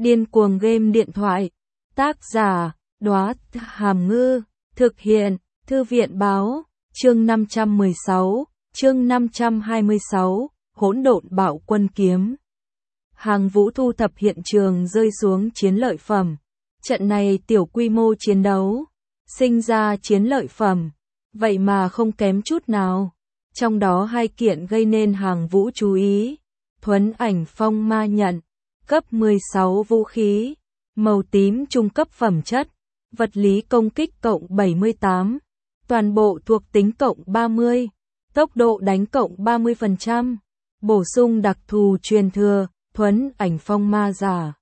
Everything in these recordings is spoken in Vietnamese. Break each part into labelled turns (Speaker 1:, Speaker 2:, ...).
Speaker 1: Điên cuồng game điện thoại. Tác giả, Đóa Hàm Ngư. Thực hiện, Thư viện báo. Chương 516, chương 526, hỗn độn bạo quân kiếm. Hàng Vũ thu thập hiện trường rơi xuống chiến lợi phẩm. Trận này tiểu quy mô chiến đấu, sinh ra chiến lợi phẩm, vậy mà không kém chút nào. Trong đó 2 kiện gây nên Hàng Vũ chú ý. Thuấn ảnh phong ma nhận, cấp 16 vũ khí, màu tím trung cấp phẩm chất, vật lý công kích cộng 78, toàn bộ thuộc tính cộng 30, tốc độ đánh cộng 30%, bổ sung đặc thù truyền thừa, thuấn ảnh phong ma giả.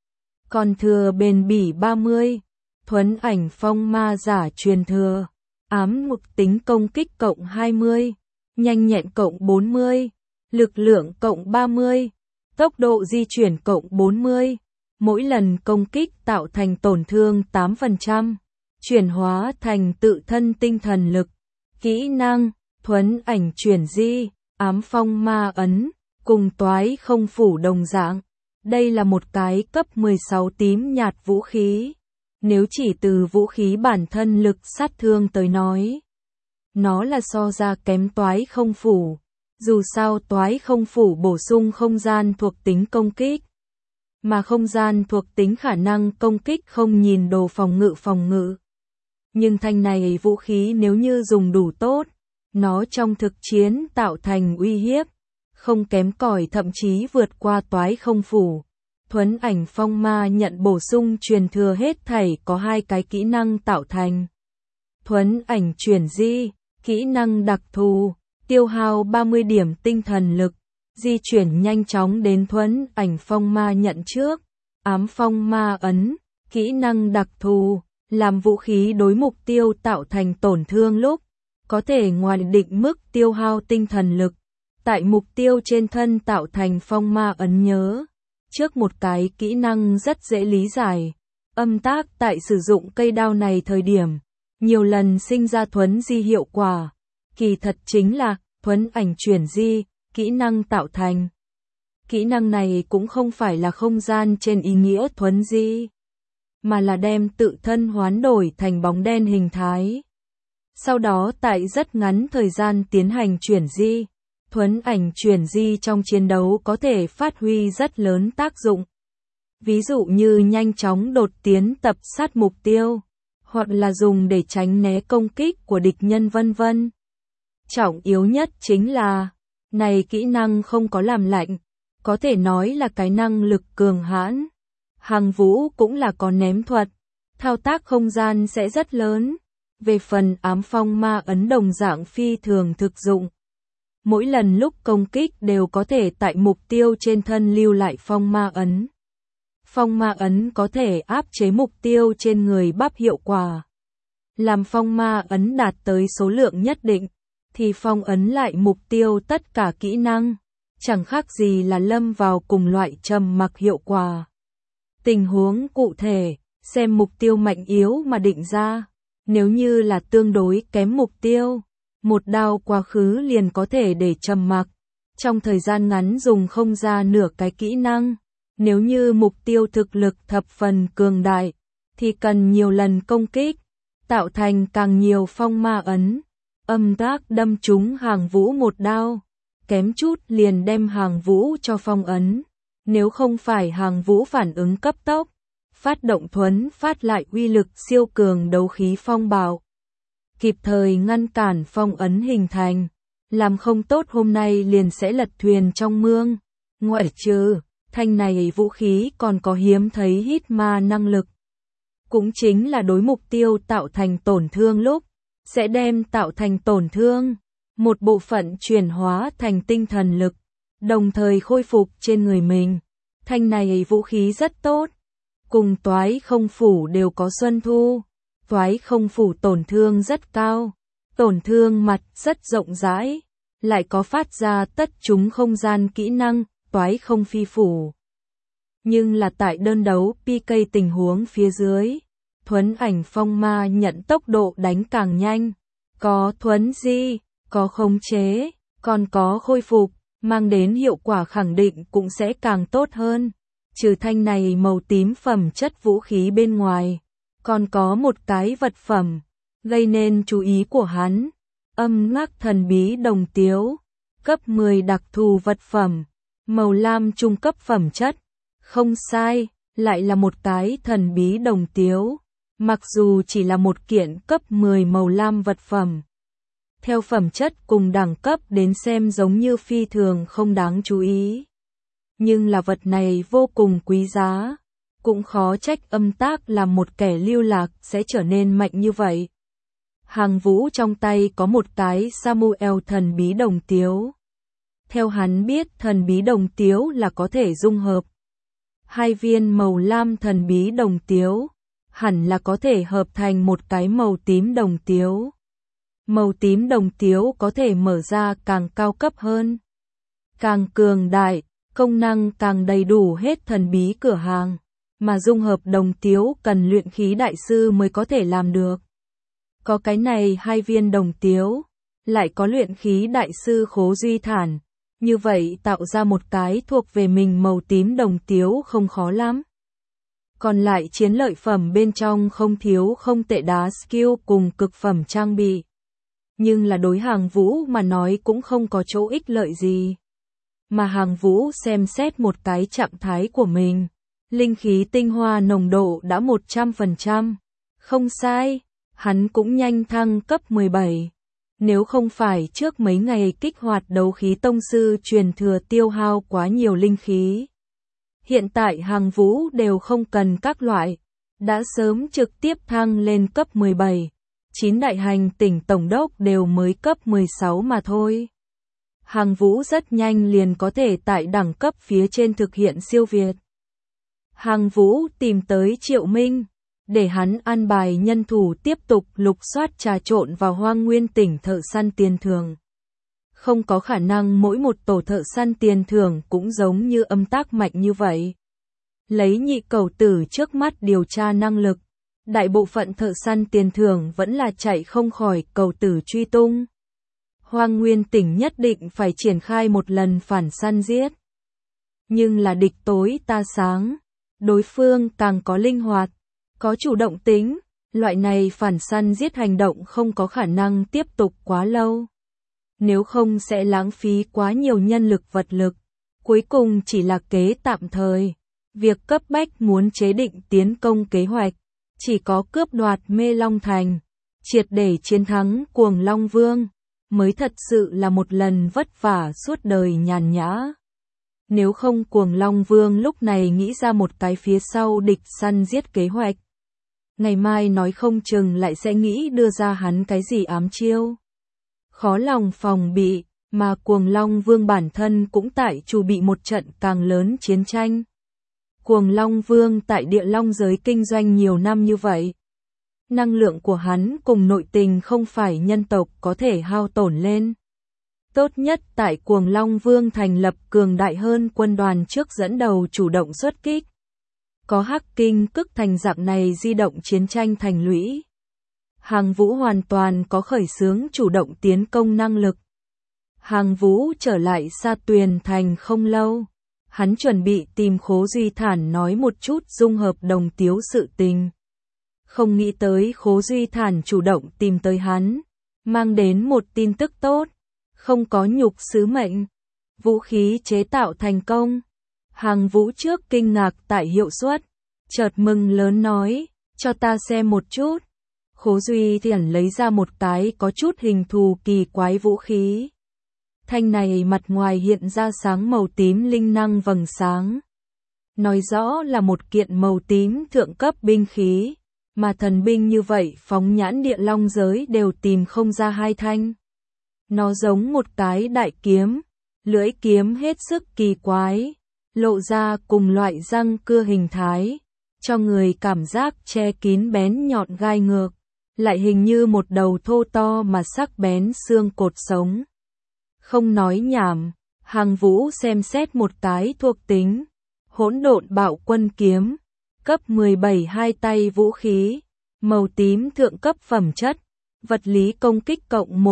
Speaker 1: Còn thừa bền bỉ 30, thuấn ảnh phong ma giả truyền thừa, ám ngục tính công kích cộng 20, nhanh nhẹn cộng 40, lực lượng cộng 30, tốc độ di chuyển cộng 40, mỗi lần công kích tạo thành tổn thương 8%, chuyển hóa thành tự thân tinh thần lực. Kỹ năng, thuấn ảnh chuyển di, ám phong ma ấn, cùng toái không phủ đồng dạng. Đây là một cái cấp 16 tím nhạt vũ khí. Nếu chỉ từ vũ khí bản thân lực sát thương tới nói, nó là so ra kém toái không phủ. Dù sao toái không phủ bổ sung không gian thuộc tính công kích, mà không gian thuộc tính khả năng công kích không nhìn đồ phòng ngự. Nhưng thanh này vũ khí nếu như dùng đủ tốt, nó trong thực chiến tạo thành uy hiếp, không kém cỏi thậm chí vượt qua toái không phủ. Thuấn ảnh phong ma nhận bổ sung truyền thừa hết thảy có 2 cái kỹ năng tạo thành. Thuấn ảnh chuyển di, kỹ năng đặc thù, tiêu hao 30 điểm tinh thần lực, di chuyển nhanh chóng đến thuấn ảnh phong ma nhận trước. Ám phong ma ấn, kỹ năng đặc thù, làm vũ khí đối mục tiêu tạo thành tổn thương lúc, có thể ngoài định mức tiêu hao tinh thần lực, tại mục tiêu trên thân tạo thành phong ma ấn nhớ. Trước một cái kỹ năng rất dễ lý giải, âm tác tại sử dụng cây đao này thời điểm, nhiều lần sinh ra thuấn di hiệu quả, kỳ thật chính là thuấn ảnh chuyển di, kỹ năng tạo thành. Kỹ năng này cũng không phải là không gian trên ý nghĩa thuấn di, mà là đem tự thân hoán đổi thành bóng đen hình thái. Sau đó tại rất ngắn thời gian tiến hành chuyển di. Thuấn ảnh chuyển di trong chiến đấu có thể phát huy rất lớn tác dụng. Ví dụ như nhanh chóng đột tiến tập sát mục tiêu, hoặc là dùng để tránh né công kích của địch nhân vân vân. Trọng yếu nhất chính là, này kỹ năng không có làm lạnh, có thể nói là cái năng lực cường hãn. Hàng Vũ cũng là có ném thuật, thao tác không gian sẽ rất lớn. Về phần ám phong ma ấn đồng dạng phi thường thực dụng. Mỗi lần lúc công kích đều có thể tại mục tiêu trên thân lưu lại phong ma ấn. Phong ma ấn có thể áp chế mục tiêu trên người bắp hiệu quả. Làm phong ma ấn đạt tới số lượng nhất định, thì phong ấn lại mục tiêu tất cả kỹ năng, chẳng khác gì là lâm vào cùng loại trầm mặc hiệu quả. Tình huống cụ thể, xem mục tiêu mạnh yếu mà định ra. Nếu như là tương đối kém mục tiêu, một đao quá khứ liền có thể để trầm mặc, trong thời gian ngắn dùng không ra nửa cái kỹ năng. Nếu như mục tiêu thực lực thập phần cường đại, thì cần nhiều lần công kích, tạo thành càng nhiều phong ma ấn. Âm tác đâm trúng Hàng Vũ một đao, kém chút liền đem Hàng Vũ cho phong ấn. Nếu không phải Hàng Vũ phản ứng cấp tốc, phát động thuấn phát lại uy lực siêu cường đấu khí phong bạo, kịp thời ngăn cản phong ấn hình thành, làm không tốt hôm nay liền sẽ lật thuyền trong mương. Ngoại trừ, thanh này vũ khí còn có hiếm thấy hít ma năng lực. Cũng chính là đối mục tiêu tạo thành tổn thương lúc, sẽ đem tạo thành tổn thương, một bộ phận chuyển hóa thành tinh thần lực, đồng thời khôi phục trên người mình. Thanh này vũ khí rất tốt. Cùng toái không phủ đều có xuân thu. Toái không phủ tổn thương rất cao, tổn thương mặt rất rộng rãi, lại có phát ra tất chúng không gian kỹ năng, toái không phi phủ. Nhưng là tại đơn đấu PK tình huống phía dưới, thuấn ảnh phong ma nhận tốc độ đánh càng nhanh, có thuấn di, có khống chế, còn có khôi phục, mang đến hiệu quả khẳng định cũng sẽ càng tốt hơn. Trừ thanh này màu tím phẩm chất vũ khí bên ngoài, còn có một cái vật phẩm gây nên chú ý của hắn. Âm ngắc thần bí đồng tiếu, cấp 10 đặc thù vật phẩm, màu lam trung cấp phẩm chất. Không sai, lại là một cái thần bí đồng tiếu, mặc dù chỉ là một kiện cấp 10 màu lam vật phẩm. Theo phẩm chất cùng đẳng cấp đến xem giống như phi thường không đáng chú ý. Nhưng là vật này vô cùng quý giá, cũng khó trách Âm Tác là một kẻ lưu lạc sẽ trở nên mạnh như vậy. Hàng Vũ trong tay có một cái Samuel thần bí đồng tiếu. Theo hắn biết thần bí đồng tiếu là có thể dung hợp. 2 viên màu lam thần bí đồng tiếu, hẳn là có thể hợp thành một cái màu tím đồng tiếu. Màu tím đồng tiếu có thể mở ra càng cao cấp hơn, càng cường đại, công năng càng đầy đủ hết thần bí cửa hàng, mà dung hợp đồng tiếu cần luyện khí đại sư mới có thể làm được. Có cái này 2 viên đồng tiếu, lại có luyện khí đại sư Khố Duy Thản, như vậy tạo ra một cái thuộc về mình màu tím đồng tiếu không khó lắm. Còn lại chiến lợi phẩm bên trong không thiếu không tệ đá skill cùng cực phẩm trang bị. Nhưng là đối Hàng Vũ mà nói cũng không có chỗ ích lợi gì. Mà Hàng Vũ xem xét một cái trạng thái của mình. Linh khí tinh hoa nồng độ đã 100%. Không sai, hắn cũng nhanh thăng cấp 17. Nếu không phải trước mấy ngày kích hoạt đấu khí tông sư truyền thừa tiêu hao quá nhiều linh khí. Hiện tại Hàng Vũ đều không cần các loại, đã sớm trực tiếp thăng lên cấp 17. 9 đại hành tỉnh tổng đốc đều mới cấp 16 mà thôi. Hàng Vũ rất nhanh liền có thể tại đẳng cấp phía trên thực hiện siêu việt. Hàng Vũ tìm tới Triệu Minh, để hắn an bài nhân thủ tiếp tục lục soát trà trộn vào Hoang Nguyên tỉnh thợ săn tiền thưởng. Không có khả năng mỗi một tổ thợ săn tiền thưởng cũng giống như Âm Tác mạnh như vậy. Lấy nhị cầu tử trước mắt điều tra năng lực, đại bộ phận thợ săn tiền thưởng vẫn là chạy không khỏi cầu tử truy tung. Hoang Nguyên tỉnh nhất định phải triển khai một lần phản săn giết. Nhưng là địch tối ta sáng, đối phương càng có linh hoạt, có chủ động tính, loại này phản săn giết hành động không có khả năng tiếp tục quá lâu. Nếu không sẽ lãng phí quá nhiều nhân lực vật lực, cuối cùng chỉ là kế tạm thời. Việc cấp bách muốn chế định tiến công kế hoạch, chỉ có cướp đoạt Mê Long Thành, triệt để chiến thắng Cuồng Long Vương, mới thật sự là một lần vất vả suốt đời nhàn nhã. Nếu không Cuồng Long Vương lúc này nghĩ ra một cái phía sau địch săn giết kế hoạch. Ngày mai nói không chừng lại sẽ nghĩ đưa ra hắn cái gì ám chiêu. Khó lòng phòng bị, mà Cuồng Long Vương bản thân cũng tại chuẩn bị một trận càng lớn chiến tranh. Cuồng Long Vương tại Địa Long giới kinh doanh nhiều năm như vậy. Năng lượng của hắn cùng nội tình không phải nhân tộc có thể hao tổn lên. Tốt nhất tại Cuồng Long Vương thành lập cường đại hơn quân đoàn trước dẫn đầu chủ động xuất kích. Có Hắc Kinh Cức thành dạng này di động chiến tranh thành lũy. Hàng Vũ hoàn toàn có khởi xướng chủ động tiến công năng lực. Hàng Vũ trở lại Sa Tuyền thành không lâu. Hắn chuẩn bị tìm Khố Duy Thản nói một chút dung hợp đồng tiếu sự tình. Không nghĩ tới Khố Duy Thản chủ động tìm tới hắn, mang đến một tin tức tốt, không có nhục sứ mệnh, vũ khí chế tạo thành công. Hàng Vũ trước kinh ngạc tại hiệu suất, chợt mừng lớn nói, cho ta xem một chút. Khố Duy Thản lấy ra một cái có chút hình thù kỳ quái vũ khí. Thanh này mặt ngoài hiện ra sáng màu tím linh năng vầng sáng. Nói rõ là một kiện màu tím thượng cấp binh khí, mà thần binh như vậy phóng nhãn Địa Long giới đều tìm không ra 2 thanh. Nó giống một cái đại kiếm, lưỡi kiếm hết sức kỳ quái, lộ ra cùng loại răng cưa hình thái, cho người cảm giác che kín bén nhọn gai ngược, lại hình như một đầu thô to mà sắc bén xương cột sống. Không nói nhảm, Hàng Vũ xem xét một cái thuộc tính. Hỗn độn bạo quân kiếm, cấp 17 2 tay vũ khí, màu tím thượng cấp phẩm chất, vật lý công kích cộng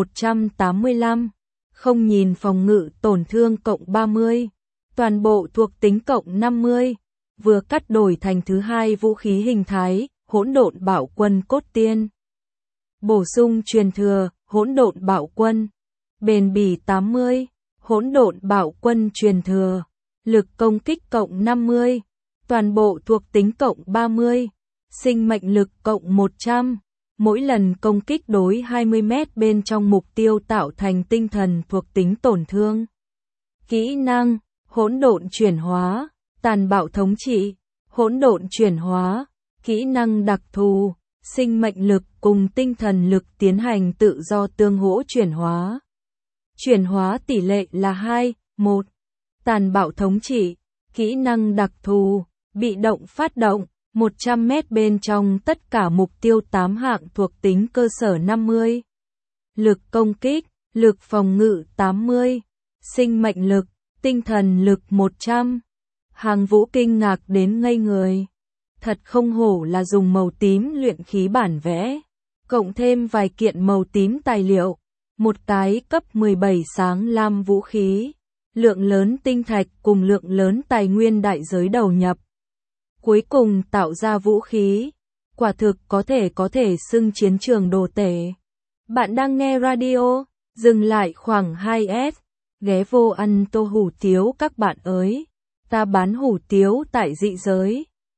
Speaker 1: 185, không nhìn phòng ngự tổn thương cộng 30, toàn bộ thuộc tính cộng 50, vừa cắt đổi thành thứ hai vũ khí hình thái, hỗn độn bạo quân cốt tiên. Bổ sung truyền thừa, hỗn độn bạo quân. Bền bỉ 80, hỗn độn bạo quân truyền thừa. Lực công kích cộng 50, toàn bộ thuộc tính cộng 30, sinh mệnh lực cộng 100. Mỗi lần công kích đối 20 mét bên trong mục tiêu tạo thành tinh thần thuộc tính tổn thương. Kỹ năng, hỗn độn chuyển hóa, tàn bạo thống trị, hỗn độn chuyển hóa, kỹ năng đặc thù, sinh mệnh lực cùng tinh thần lực tiến hành tự do tương hỗ chuyển hóa. Chuyển hóa tỷ lệ là 2:1. Tàn bạo thống trị, kỹ năng đặc thù, bị động phát động, 100 mét bên trong tất cả mục tiêu 8 hạng thuộc tính cơ sở 50. Lực công kích, lực phòng ngự 80, sinh mệnh lực, tinh thần lực 100. Hàng Vũ kinh ngạc đến ngây người. Thật không hổ là dùng màu tím luyện khí bản vẽ, cộng thêm vài kiện màu tím tài liệu, một cái cấp 17 sáng lam vũ khí, lượng lớn tinh thạch cùng lượng lớn tài nguyên đại giới đầu nhập. Cuối cùng tạo ra vũ khí, quả thực có thể xưng chiến trường đồ tể. Bạn đang nghe radio, dừng lại khoảng 2S, ghé vô ăn tô hủ tiếu các bạn ơi. Ta bán hủ tiếu tại dị giới.